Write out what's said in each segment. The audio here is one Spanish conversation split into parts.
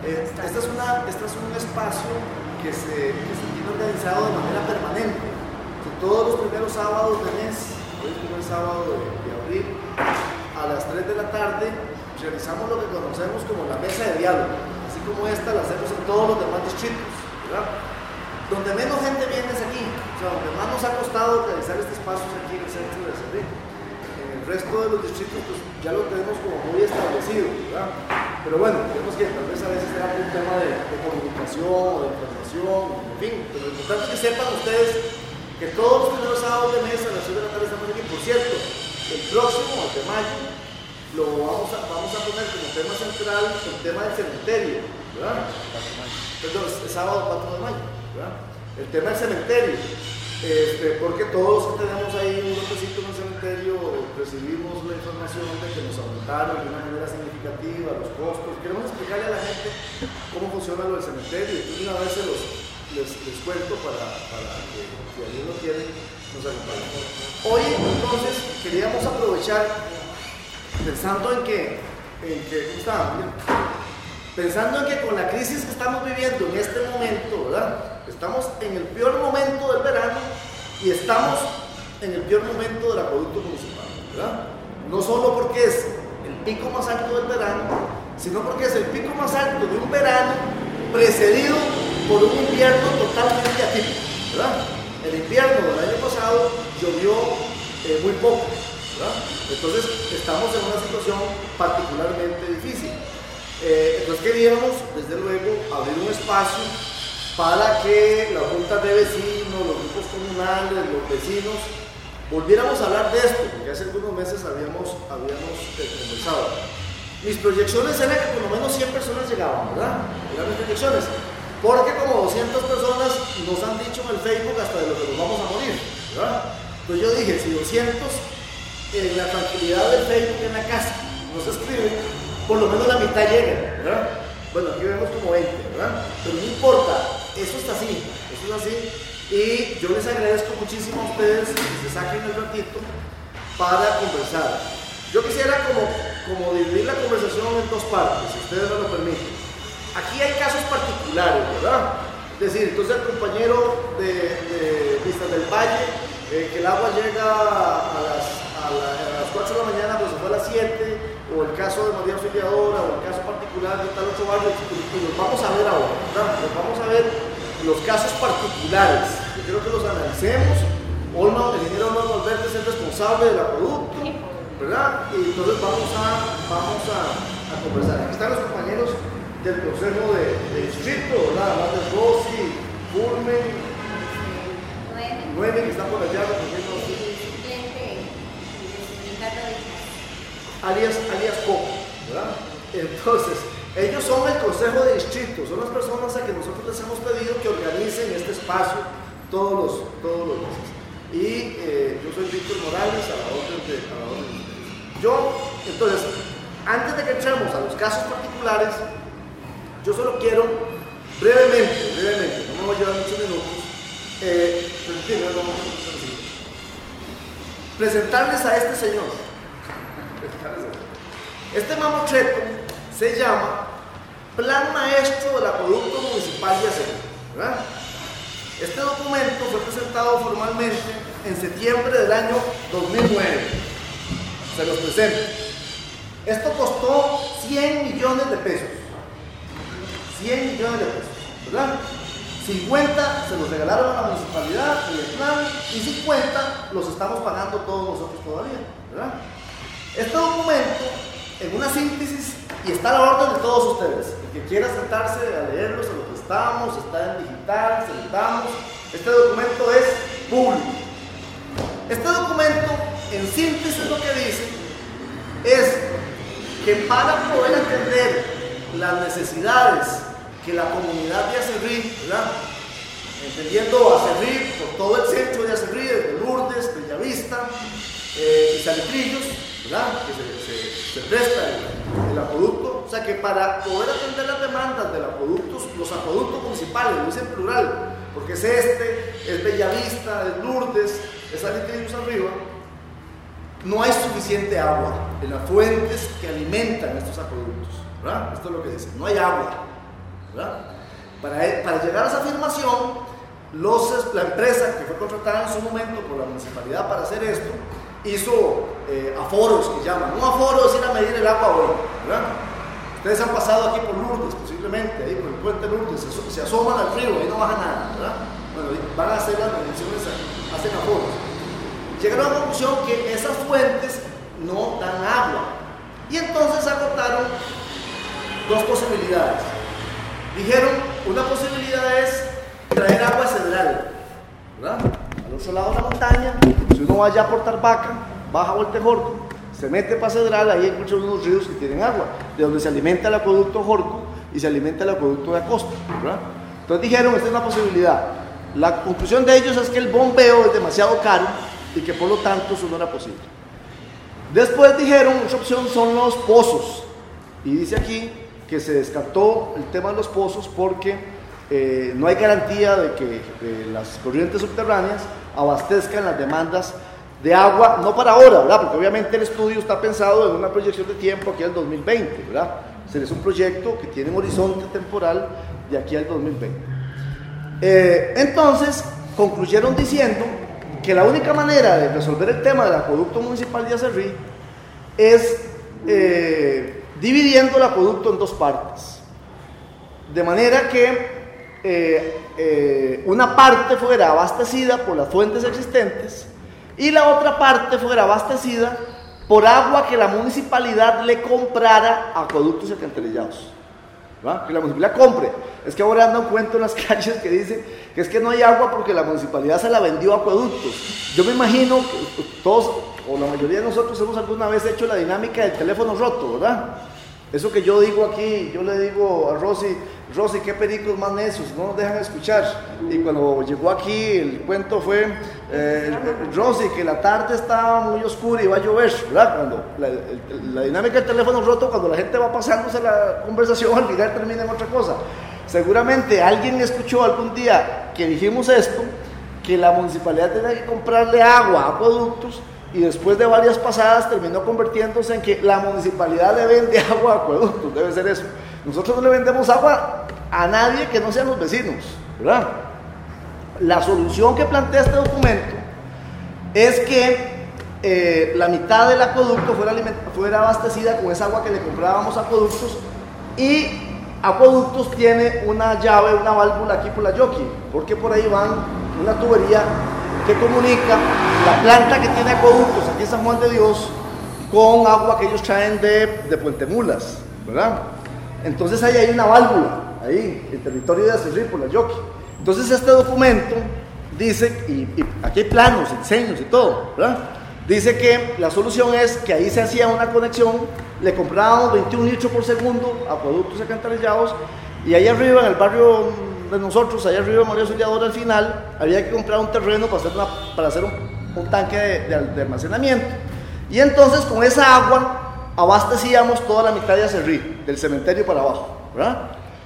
Este es un espacio que se tiene organizado de manera permanente. Todos los primeros sábados del mes, hoy es el primer sábado de abril, a las 3 de la tarde, realizamos lo que conocemos como la mesa de diálogo, así como esta la hacemos en todos los demás distritos, ¿verdad? Donde menos gente viene es aquí, o sea, donde más nos ha costado realizar este espacio es aquí en el centro de Cerrí. En el resto de los distritos pues, ya lo tenemos como muy establecido, ¿verdad? Pero bueno, vemos que tal vez a veces será un tema de comunicación o de información, en fin, pero lo importante es que sepan ustedes que todos los primeros sábados de mes a las 6 de la tarde estamos aquí. Por cierto, el próximo, el de mayo, lo vamos a poner como tema central el tema del cementerio, ¿verdad? Perdón, el sábado 4 de mayo, ¿verdad? El tema del cementerio, porque todos los que tenemos ahí un lotecito en el cementerio recibimos la información de que nos aumentaron de una manera significativa los costos. Queremos explicarle a la gente cómo funciona lo del cementerio y una vez les cuento para que si alguien lo quiere nos acompañe. Hoy entonces queríamos aprovechar pensando en que ¿cómo está? Pensando en que con la crisis que estamos viviendo en este momento, ¿verdad? Estamos en el peor momento del verano y estamos en el peor momento del acueducto municipal, ¿verdad? No solo porque es el pico más alto del verano, sino porque es el pico más alto de un verano precedido por un invierno totalmente atípico, ¿verdad? El invierno del año pasado llovió muy poco, ¿verdad? Entonces estamos en una situación particularmente difícil. Entonces queríamos, desde luego, abrir un espacio para que las juntas de vecinos, los grupos comunales, los vecinos, volviéramos a hablar de esto, porque hace algunos meses habíamos conversado. Mis proyecciones eran que por lo menos 100 personas llegaban, ¿verdad? Eran mis proyecciones. Porque como 200 personas nos han dicho en el Facebook hasta de lo que nos vamos a morir, ¿verdad? Entonces yo dije, si 200 en la tranquilidad del Facebook en la casa nos escriben, por lo menos la mitad llega, ¿verdad? Bueno, aquí vemos como 20, ¿verdad? Pero no importa, eso está así, eso es así. Y yo les agradezco muchísimo a ustedes que se saquen el ratito para conversar. Yo quisiera como dividir la conversación en dos partes, si ustedes me lo permiten. Aquí hay casos particulares, ¿verdad? Es decir, entonces el compañero de Vistas del Valle, que el agua llega a las 4 de la mañana, pues se fue a las 7, o el caso de María Auxiliadora, o el caso particular de tal otro barrio, y los vamos a ver ahora, ¿verdad? Los vamos a ver los casos particulares. Yo quiero que los analicemos. El ingeniero Olma Valverde es el responsable del acueducto, ¿verdad? Y entonces vamos a conversar. Aquí están los compañeros del Consejo de Distrito, ¿verdad? Además de Rosy, Fulmen, Noemi, que están por allá recogiendo alias Coco, ¿verdad? Entonces, ellos son el Consejo de Distrito, son las personas a que nosotros les hemos pedido que organicen este espacio todos los meses. Y yo soy Víctor Morales, a la orden de ustedes. Entonces, antes de que entremos a los casos particulares, yo solo quiero brevemente, no me voy a llevar muchos minutos, presentarles a este señor. Este mamotreto se llama Plan Maestro del Acueducto Municipal de Acerrí, ¿verdad? Este documento fue presentado formalmente en septiembre del año 2009. Se los presento. Esto costó 100 millones de pesos. 100 millones de pesos, ¿verdad? 50 se los regalaron a la municipalidad en el plan y 50 los estamos pagando todos nosotros todavía, ¿verdad? Este documento, en una síntesis, y está a la orden de todos ustedes, el que quiera sentarse a leerlo, se lo prestamos, está en digital, sentamos. Este documento es público. Este documento, en síntesis, lo que dice es que para poder entender las necesidades que la comunidad de Acerrí, ¿verdad? Entendiendo Acerrí por todo el centro de Acerrí, desde Lourdes, Bellavista y Salitrillos, ¿verdad? Que se presta el acueducto. O sea que para poder atender las demandas de los acueductos municipales, lo hice en plural, porque es Bellavista, es Lourdes, es Salitrillos arriba, no hay suficiente agua en las fuentes que alimentan estos acueductos, ¿verdad? Esto es lo que dice, no hay agua. ¿verdad? Para llegar a esa afirmación, la empresa que fue contratada en su momento por la municipalidad para hacer esto, hizo aforos, que llaman. Un aforo es ir a medir el agua hoy, ¿verdad? Ustedes han pasado aquí por Lourdes, posiblemente, ahí por el puente Lourdes, se asoman al río, ahí no baja nada, ¿verdad? Bueno, van a hacer las mediciones, hacen aforos. Llegaron a la conclusión que esas fuentes no dan agua. Y entonces acotaron dos posibilidades. Dijeron, una posibilidad es traer agua a Cedral, ¿verdad? Al otro lado de la montaña, si uno va allá por Tarbaca, baja a Voltejorco, se mete para Cedral, ahí encuentra unos ríos que tienen agua, de donde se alimenta el acueducto Jorco y se alimenta el acueducto de Acosta, ¿verdad? Entonces dijeron, esta es una posibilidad. La conclusión de ellos es que el bombeo es demasiado caro y que por lo tanto eso no era posible. Después dijeron, otra opción son los pozos, y dice aquí que se descartó el tema de los pozos porque no hay garantía de que las corrientes subterráneas abastezcan las demandas de agua, no para ahora, ¿verdad? Porque obviamente el estudio está pensado en una proyección de tiempo aquí al 2020, ¿verdad? O sea, es un proyecto que tiene un horizonte temporal de aquí al 2020. Entonces, concluyeron diciendo que la única manera de resolver el tema del acueducto municipal de Acerrí es dividiendo el acueducto en dos partes, de manera que una parte fuera abastecida por las fuentes existentes y la otra parte fuera abastecida por agua que la municipalidad le comprara a acueductos y alcantarillados, ¿verdad? Que la municipalidad compre. Es que ahora anda un cuento en las calles que dice que es que no hay agua porque la municipalidad se la vendió a acueductos. Yo me imagino que todos, o la mayoría de nosotros, hemos alguna vez hecho la dinámica del teléfono roto, ¿verdad? Eso que yo digo aquí, yo le digo a Rosy, qué pericos más necios, no nos dejan escuchar. Y cuando llegó aquí, el cuento fue, Rosy, que la tarde estaba muy oscura y va a llover, ¿verdad? Cuando la dinámica del teléfono roto, cuando la gente va pasándose la conversación, al final termina en otra cosa. Seguramente alguien escuchó algún día que dijimos esto, que la municipalidad tenía que comprarle agua a acueductos, y después de varias pasadas terminó convirtiéndose en que la municipalidad le vende agua a acueductos. Debe ser eso. Nosotros no le vendemos agua a nadie que no sean los vecinos, ¿verdad? La solución que plantea este documento es que la mitad del acueducto fuera abastecida con esa agua que le comprábamos a acueductos, y acueductos tiene una llave, una válvula aquí por la Yoki, porque por ahí van una tubería que comunica la planta que tiene acueductos aquí en San Juan de Dios con agua que ellos traen de Puente Mulas, ¿verdad? Entonces ahí hay una válvula, ahí, en territorio de Acerrí, por la Yoki. Entonces este documento dice, y aquí hay planos, diseños y todo, ¿verdad? Dice que la solución es que ahí se hacía una conexión, le comprábamos 21 litros por segundo a acueductos alcantarillados, y ahí arriba, en el barrio de nosotros, allá arriba de María Auxiliadora, al final, había que comprar un terreno para hacer un tanque de almacenamiento. Y entonces con esa agua abastecíamos toda la mitad de Acerrí, del cementerio para abajo, ¿verdad?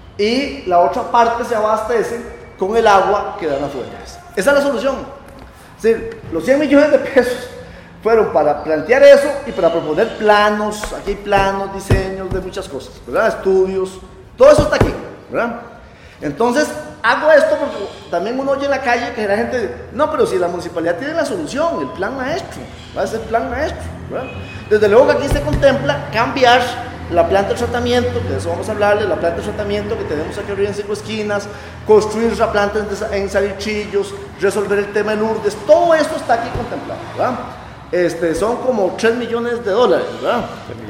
Y la otra parte se abastece con el agua que dan las fuentes. Esa es la solución. Es decir, los 100 millones de pesos fueron para plantear eso y para proponer planos. Aquí hay planos, diseños de muchas cosas, ¿verdad? Estudios, todo eso está aquí, ¿verdad? Entonces, hago esto porque también uno oye en la calle que la gente dice, no, pero si la municipalidad tiene la solución, el plan maestro, va a ser el plan maestro, ¿verdad? Desde luego que aquí se contempla cambiar la planta de tratamiento, que de eso vamos a hablarle, la planta de tratamiento que tenemos aquí arriba en Cinco Esquinas, construir otra planta en Salichillos, resolver el tema de Lourdes, todo esto está aquí contemplado, ¿verdad? Son como $3 millones, ¿verdad?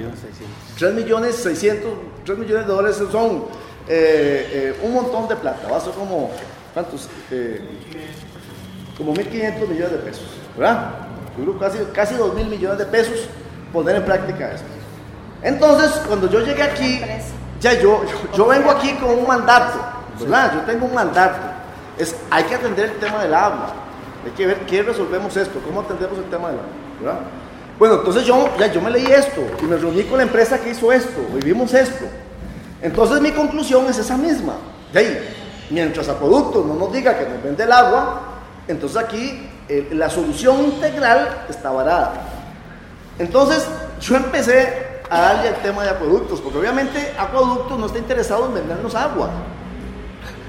3 millones 600, 3 millones de dólares son un montón de plata, va a ser como, ¿cuántos? Como 1.500 millones de pesos, ¿verdad? Yo creo casi 2.000 millones de pesos poner en práctica esto. Entonces, cuando yo llegué aquí, ya yo vengo aquí con un mandato, ¿verdad? Yo tengo un mandato. Hay que atender el tema del agua. Hay que ver qué resolvemos esto, cómo atendemos el tema del agua, ¿verdad? Bueno, entonces yo me leí esto y me reuní con la empresa que hizo esto, vivimos esto. Entonces mi conclusión es esa misma. De ahí, mientras Acueductos no nos diga que nos vende el agua, entonces aquí la solución integral está varada. Entonces yo empecé a darle al tema de Acueductos, porque obviamente Acueductos no está interesado en vendernos agua.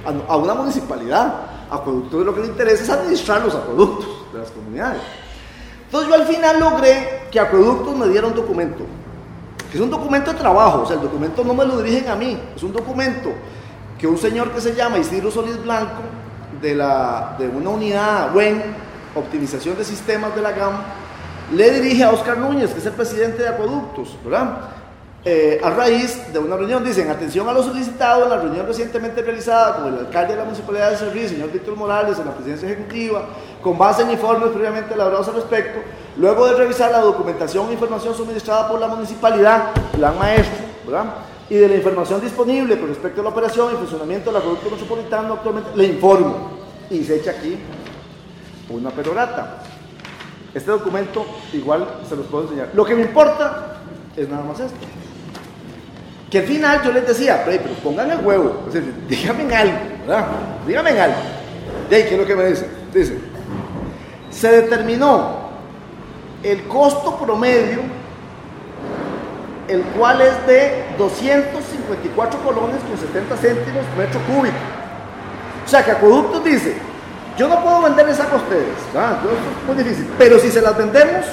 a una municipalidad. Acueductos lo que le interesa es administrar los acueductos de las comunidades. Entonces yo al final logré que Acueductos me diera un documento, que es un documento de trabajo, o sea, el documento no me lo dirigen a mí, es un documento que un señor que se llama Isidro Solís Blanco, de una unidad WEN, Optimización de Sistemas de la GAM, le dirige a Oscar Núñez, que es el presidente de Acueductos, ¿verdad? A raíz de una reunión, dicen, atención a lo solicitado en la reunión recientemente realizada con el alcalde de la Municipalidad de Cerrí, señor Víctor Morales, en la presidencia ejecutiva, con base en informes previamente elaborados al respecto, luego de revisar la documentación e información suministrada por la municipalidad, plan maestro, ¿verdad? Y de la información disponible con respecto a la operación y funcionamiento del acueducto metropolitano, actualmente le informo, y se echa aquí una perorata. Este documento igual se los puedo enseñar. Lo que me importa es nada más esto. Que al final yo les decía, pero pongan el huevo, o sea, díganme en algo, ¿verdad? Díganme en algo. ¿De ahí qué es lo que me dicen? Dicen, se determinó el costo promedio, el cual es de 254 colones con 70 céntimos metro cúbico. O sea, que Acueductos dice, yo no puedo venderles a ustedes, ¿verdad? Es muy difícil, pero si se las vendemos,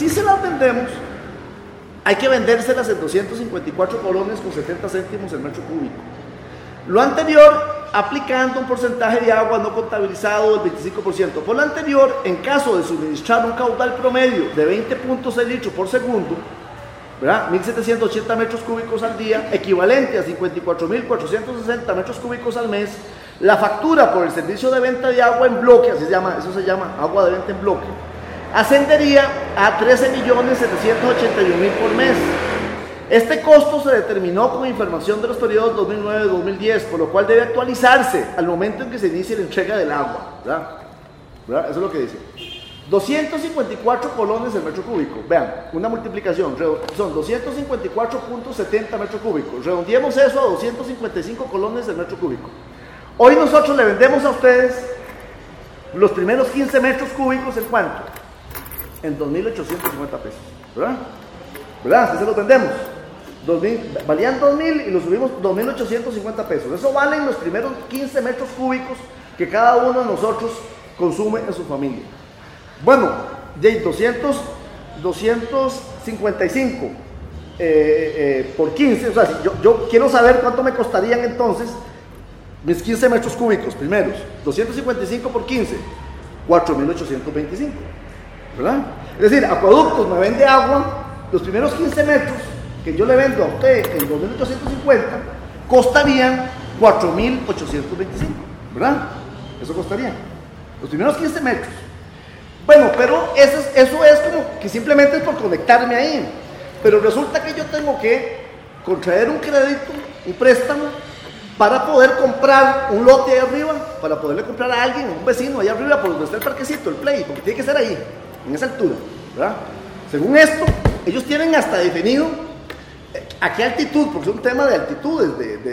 hay que vendérselas en 254 colones con 70 céntimos el metro cúbico. Lo anterior, aplicando un porcentaje de agua no contabilizado del 25%. Por lo anterior, en caso de suministrar un caudal promedio de 20.6 litros por segundo, ¿verdad? 1.780 metros cúbicos al día, equivalente a 54.460 metros cúbicos al mes, la factura por el servicio de venta de agua en bloque, así se llama, eso se llama agua de venta en bloque, ascendería a 13.781.000 por mes. Este costo se determinó con información de los periodos 2009-2010, por lo cual debe actualizarse al momento en que se inicie la entrega del agua, ¿verdad? Eso es lo que dice. 254 colones el metro cúbico. Vean, una multiplicación, son 254.70 metros cúbicos. Redondeemos eso a 255 colones el metro cúbico. Hoy nosotros le vendemos a ustedes los primeros 15 metros cúbicos, ¿en cuánto? En 2.850 pesos, ¿verdad? Así se los vendemos. Valían 2.000 y los subimos 2.850 pesos. Eso valen los primeros 15 metros cúbicos que cada uno de nosotros consume en su familia. Bueno, de 255 por 15, o sea, yo quiero saber cuánto me costarían entonces mis 15 metros cúbicos primeros. 255 por 15, 4.825, ¿verdad? Es decir, Acueductos me vende agua, los primeros 15 metros que yo le vendo a usted en 2.850 costarían 4.825, ¿verdad? Eso costaría los primeros 15 metros. Bueno, pero eso es como que simplemente es por conectarme ahí. Pero resulta que yo tengo que contraer un crédito, un préstamo, para poder comprar un lote ahí arriba, para poderle comprar a alguien, a un vecino allá arriba, por donde está el parquecito, el play, porque tiene que ser ahí, en esa altura, ¿verdad? Según esto, ellos tienen hasta definido a qué altitud, porque es un tema de altitudes,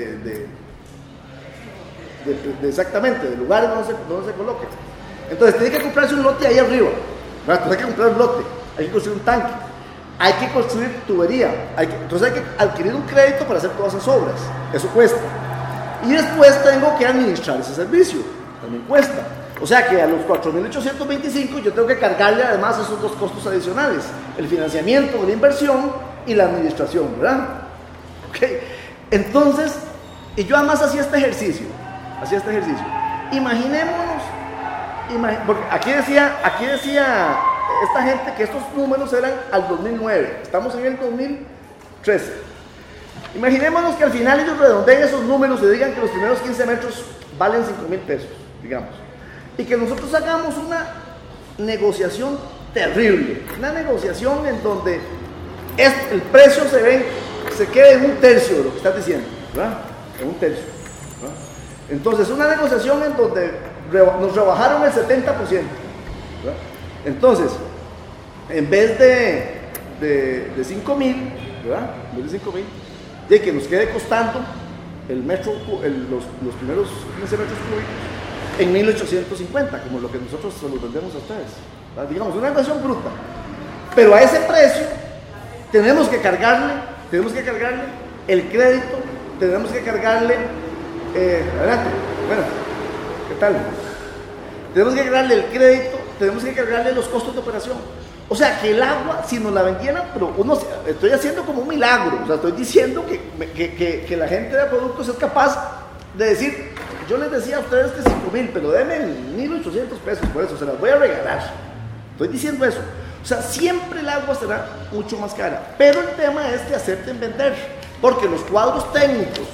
exactamente, de lugares donde se coloque. Entonces tiene que comprarse un lote ahí arriba, ¿verdad? Entonces hay que comprar un lote, hay que construir un tanque, hay que construir tubería, entonces hay que adquirir un crédito para hacer todas esas obras, eso cuesta. Y después tengo que administrar ese servicio, también cuesta. O sea que a los 4.825 yo tengo que cargarle además esos dos costos adicionales, el financiamiento de la inversión y la administración, ¿verdad? Okay. Entonces, y yo además hacía este ejercicio. Imaginémonos, porque aquí decía esta gente que estos números eran al 2009, estamos en el 2013. Imaginémonos que al final ellos redondeen esos números y digan que los primeros 15 metros valen 5.000 pesos, digamos. Y que nosotros hagamos una negociación terrible, una negociación en donde el precio se quede en un tercio de lo que estás diciendo, ¿verdad? En un tercio, ¿verdad? Entonces, una negociación en donde nos rebajaron el 70%, ¿verdad? Entonces, en vez de 5.000, ¿verdad? En vez de 5.000, de que nos quede costando los primeros 15 metros cúbicos en 1.850, como lo que nosotros se los vendemos a ustedes, ¿verdad? Digamos, una negociación bruta, pero a ese precio tenemos que cargarle el crédito, tenemos que cargarle, adelante, Bueno, ¿qué tal? Tenemos que cargarle el crédito, tenemos que cargarle los costos de operación. O sea, que el agua, si nos la vendieran, pero estoy haciendo como un milagro. O sea, estoy diciendo que la gente de Acueductos es capaz de decir, yo les decía a ustedes que 5,000, pero denme 1,800 pesos por eso, se las voy a regalar. Estoy diciendo eso. O sea, siempre el agua será mucho más cara. Pero el tema es que acepten vender. Porque los cuadros técnicos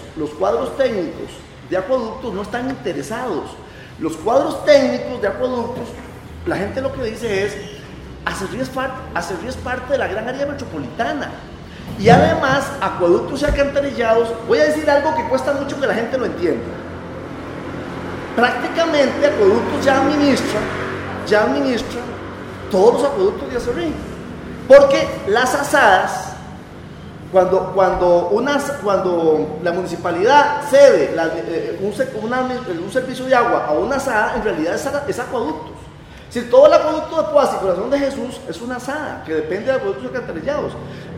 de Acueductos no están interesados. Los cuadros técnicos de Acueductos, la gente lo que dice es, Acerrí es parte de la gran área metropolitana. Y además, Acueductos y alcantarillados, voy a decir algo que cuesta mucho que la gente lo entienda. Prácticamente Acueductos ya administra todos los acueductos de Acerrí. Porque las asadas, cuando la municipalidad cede un servicio de agua a una asada, en realidad es Acueductos. Si todo el acueducto de Poás y Corazón de Jesús es una asada que depende de acueductos alcantarillados.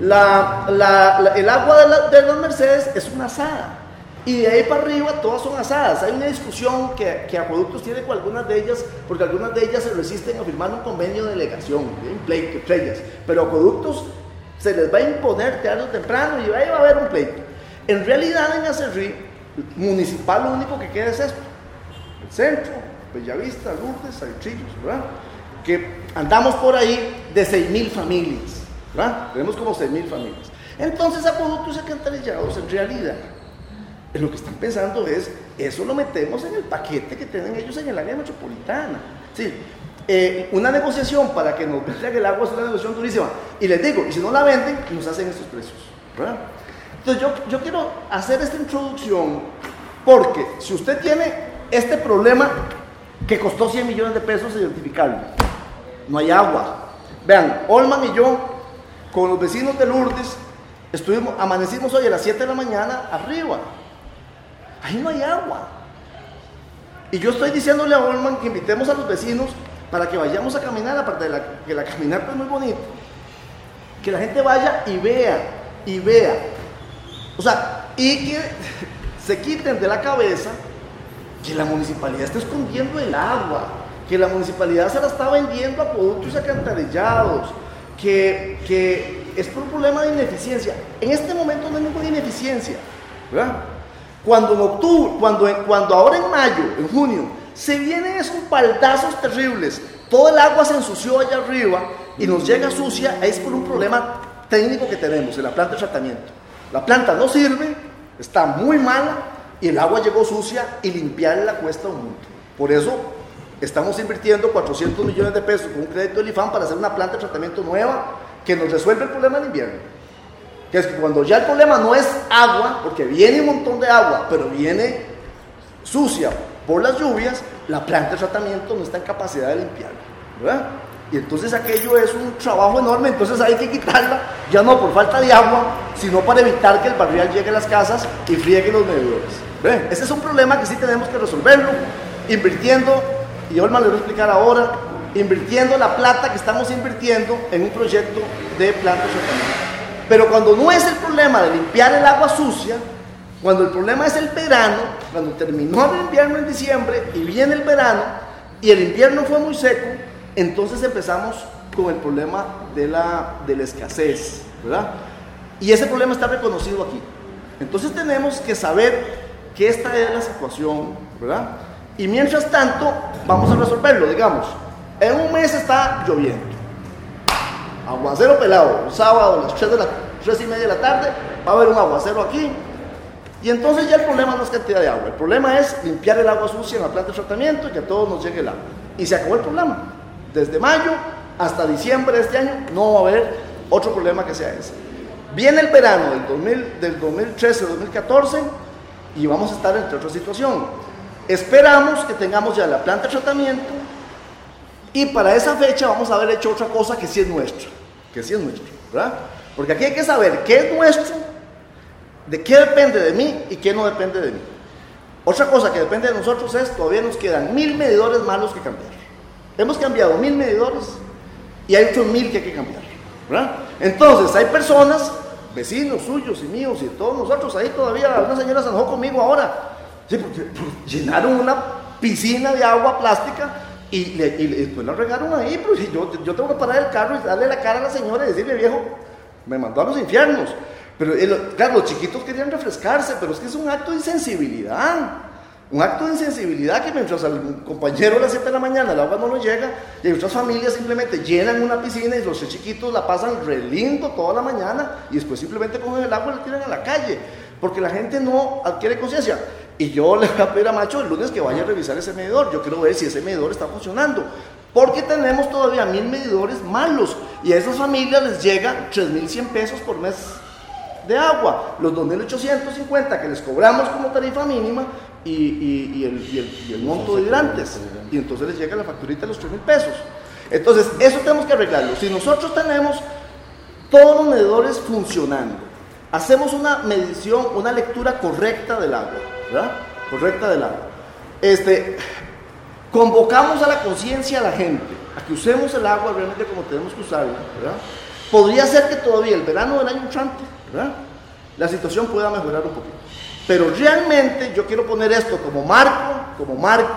El agua de las Mercedes es una asada. Y de ahí para arriba todas son asadas. Hay una discusión que Acueductos tiene con algunas de ellas, porque algunas de ellas se resisten a firmar un convenio de delegación, un pleito entre ellas. Pero Acueductos se les va a imponer tarde o temprano y ahí va a haber un pleito. En realidad en Acerrí municipal lo único que queda es esto: el centro, Bellavista, Lourdes, Aitrillos, ¿verdad? Que andamos por ahí de 6,000 familias, ¿verdad? Tenemos como 6,000 familias. Entonces Acueductos y alcantarillados en realidad lo que están pensando es, eso lo metemos en el paquete que tienen ellos en el área metropolitana. Sí, una negociación para que nos vendan el agua es una negociación durísima. Y les digo, y si no la venden, nos hacen estos precios, ¿verdad? Entonces yo quiero hacer esta introducción porque si usted tiene este problema que costó 100 millones de pesos identificarlo, no hay agua. Vean, Olman y yo, con los vecinos de Lourdes, amanecimos hoy a las 7 de la mañana arriba. Ahí no hay agua. Y yo estoy diciéndole a Olman que invitemos a los vecinos para que vayamos a caminar, aparte de que la caminata es muy bonita, que la gente vaya y vea. O sea, y que se quiten de la cabeza que la municipalidad está escondiendo el agua, que la municipalidad se la está vendiendo a acueductos alcantarillados, que es por un problema de ineficiencia. En este momento no hay ninguna ineficiencia, ¿verdad? Cuando en octubre, cuando ahora en mayo, en junio, se vienen esos baldazos terribles, todo el agua se ensució allá arriba y nos llega sucia, es por un problema técnico que tenemos en la planta de tratamiento. La planta no sirve, está muy mala y el agua llegó sucia y limpiarla cuesta un mundo. Por eso estamos invirtiendo 400 millones de pesos con un crédito del IFAM para hacer una planta de tratamiento nueva que nos resuelve el problema del invierno. Que es que cuando ya el problema no es agua, porque viene un montón de agua, pero viene sucia por las lluvias, la planta de tratamiento no está en capacidad de limpiarla, ¿verdad? Y entonces aquello es un trabajo enorme, entonces hay que quitarla, ya no por falta de agua, sino para evitar que el barrial llegue a las casas y friegue los medidores. ¿Ven? Ese es un problema que sí tenemos que resolverlo, invirtiendo, y Olma le voy a explicar ahora, invirtiendo la plata que estamos invirtiendo en un proyecto de planta de tratamiento. Pero cuando no es el problema de limpiar el agua sucia, cuando el problema es el verano, cuando terminó el invierno en diciembre y viene el verano y el invierno fue muy seco, entonces empezamos con el problema de la escasez, ¿verdad? Y ese problema está reconocido aquí. Entonces tenemos que saber que esta es la situación, ¿verdad? Y mientras tanto vamos a resolverlo, digamos, en un mes está lloviendo. Aguacero pelado, un sábado a las 3:30 de la tarde, va a haber un aguacero aquí, y entonces ya el problema no es cantidad de agua, el problema es limpiar el agua sucia en la planta de tratamiento y que a todos nos llegue el agua. Y se acabó el problema. Desde mayo hasta diciembre de este año no va a haber otro problema que sea ese. Viene el verano del 2013-2014 y vamos a estar entre otra situación. Esperamos que tengamos ya la planta de tratamiento y para esa fecha vamos a haber hecho otra cosa que sí es nuestra, ¿verdad? Porque aquí hay que saber qué es nuestro, de qué depende de mí y qué no depende de mí. Otra cosa que depende de nosotros es, todavía nos quedan 1,000 medidores malos que cambiar. Hemos cambiado 1,000 medidores y hay otros 1,000 que hay que cambiar, ¿verdad? Entonces hay personas, vecinos suyos y míos y todos nosotros ahí todavía, una señora se enojó conmigo ahora, Sí, porque llenaron una piscina de agua plástica y después la regaron ahí, pero si yo tengo que parar el carro y darle la cara a la señora y decirle, viejo, me mandó a los infiernos. Pero claro, los chiquitos querían refrescarse, pero es que es un acto de insensibilidad. Un acto de insensibilidad que mientras al compañero a las 7 de la mañana el agua no le llega, y otras familias simplemente llenan una piscina y los chiquitos la pasan re lindo toda la mañana y después simplemente cogen el agua y la tiran a la calle, porque la gente no adquiere conciencia. Y yo le voy a pedir a Macho el lunes que vaya a revisar ese medidor. Yo quiero ver si ese medidor está funcionando, porque tenemos todavía 1000 medidores malos y a esas familias les llega 3.100 pesos por mes de agua, los 2.850 que les cobramos como tarifa mínima y el monto de hidrantes, y entonces les llega la facturita de los 3.000 pesos. Entonces eso tenemos que arreglarlo. Si nosotros tenemos todos los medidores funcionando, hacemos una medición, una lectura correcta del agua, ¿verdad? Correcta del agua, convocamos a la conciencia a la gente a que usemos el agua realmente como tenemos que usarla, ¿verdad? Podría ser que todavía el verano del año entrante, ¿verdad?, la situación pueda mejorar un poquito. Pero realmente yo quiero poner esto como marco.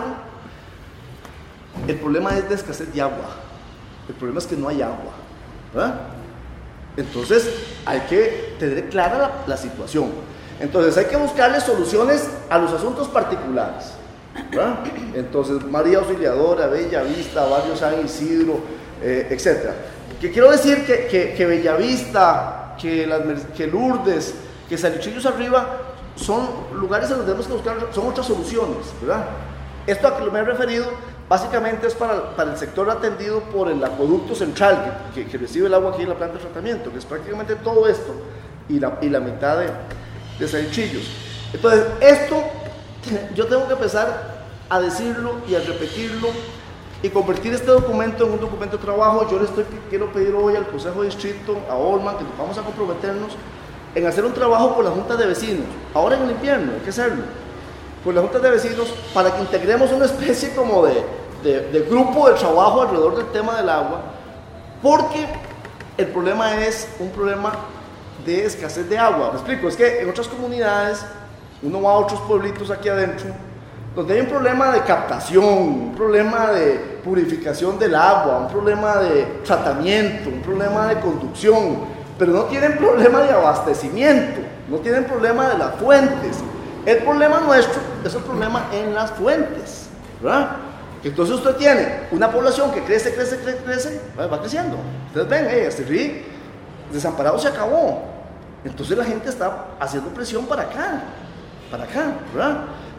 El problema es de escasez de agua. El problema es que no hay agua, ¿verdad? Entonces hay que tener clara la situación. Entonces hay que buscarle soluciones a los asuntos particulares, ¿verdad? Entonces María Auxiliadora, Bella Vista, Barrio San Isidro, etc. Que quiero decir que Bellavista, que Lourdes, que Salichillos arriba son lugares en los que tenemos que buscar, son otras soluciones, ¿verdad? Esto a que me he referido básicamente es para el sector atendido por el acueducto central que recibe el agua aquí en la planta de tratamiento, que es prácticamente todo esto y la mitad de Salichillos. Entonces esto yo tengo que empezar a decirlo y a repetirlo y convertir este documento en un documento de trabajo. Yo quiero pedir hoy al Consejo de Distrito, a Olman, que vamos a comprometernos en hacer un trabajo con las juntas de vecinos, ahora en el invierno, hay que hacerlo, con las juntas de vecinos, para que integremos una especie como de grupo de trabajo alrededor del tema del agua, porque el problema es un problema de escasez de agua. Me explico, es que en otras comunidades, uno va a otros pueblitos aquí adentro, donde hay un problema de captación, un problema de purificación del agua, un problema de tratamiento, un problema de conducción, pero no tienen problema de abastecimiento, no tienen problema de las fuentes. El problema nuestro es el problema en las fuentes, ¿verdad? Entonces usted tiene una población que crece, va creciendo. Ustedes ven, este río desamparado se acabó. Entonces la gente está haciendo presión para acá, ¿verdad?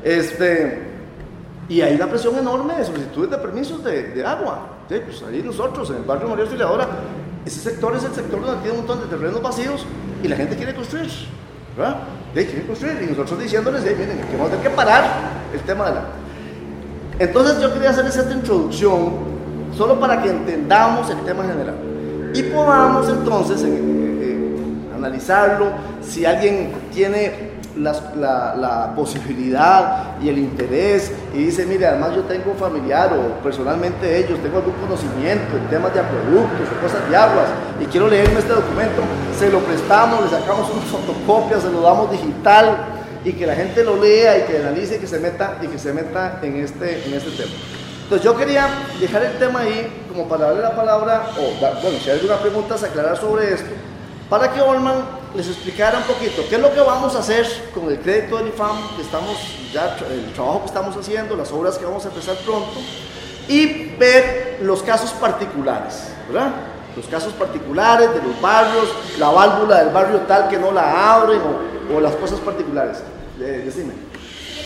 Y hay una presión enorme de solicitudes de permisos de agua. ¿Sí? Pues ahí nosotros, en el barrio María Auxiliadora, ese sector es el sector donde tiene un montón de terrenos vacíos y la gente quiere construir, ¿verdad? Quiere construir, y nosotros diciéndoles, miren, que vamos a tener que parar el tema del agua. Entonces yo quería hacerles esta introducción solo para que entendamos el tema general y podamos entonces analizarlo. Si alguien tiene la posibilidad y el interés y dice, mire, además yo tengo un familiar o personalmente ellos, tengo algún conocimiento en temas de acueductos o cosas de aguas y quiero leerme este documento, se lo prestamos, le sacamos unas fotocopias, se lo damos digital y que la gente lo lea y que analice y que se meta en este tema. Entonces yo quería dejar el tema ahí como para darle la palabra, si hay alguna pregunta, aclarar sobre esto, para que Olman les explicara un poquito qué es lo que vamos a hacer con el crédito del IFAM, el trabajo que estamos haciendo, las obras que vamos a empezar pronto, y ver los casos particulares, ¿verdad? Los casos particulares de los barrios, la válvula del barrio tal que no la abren o las cosas particulares. Decime.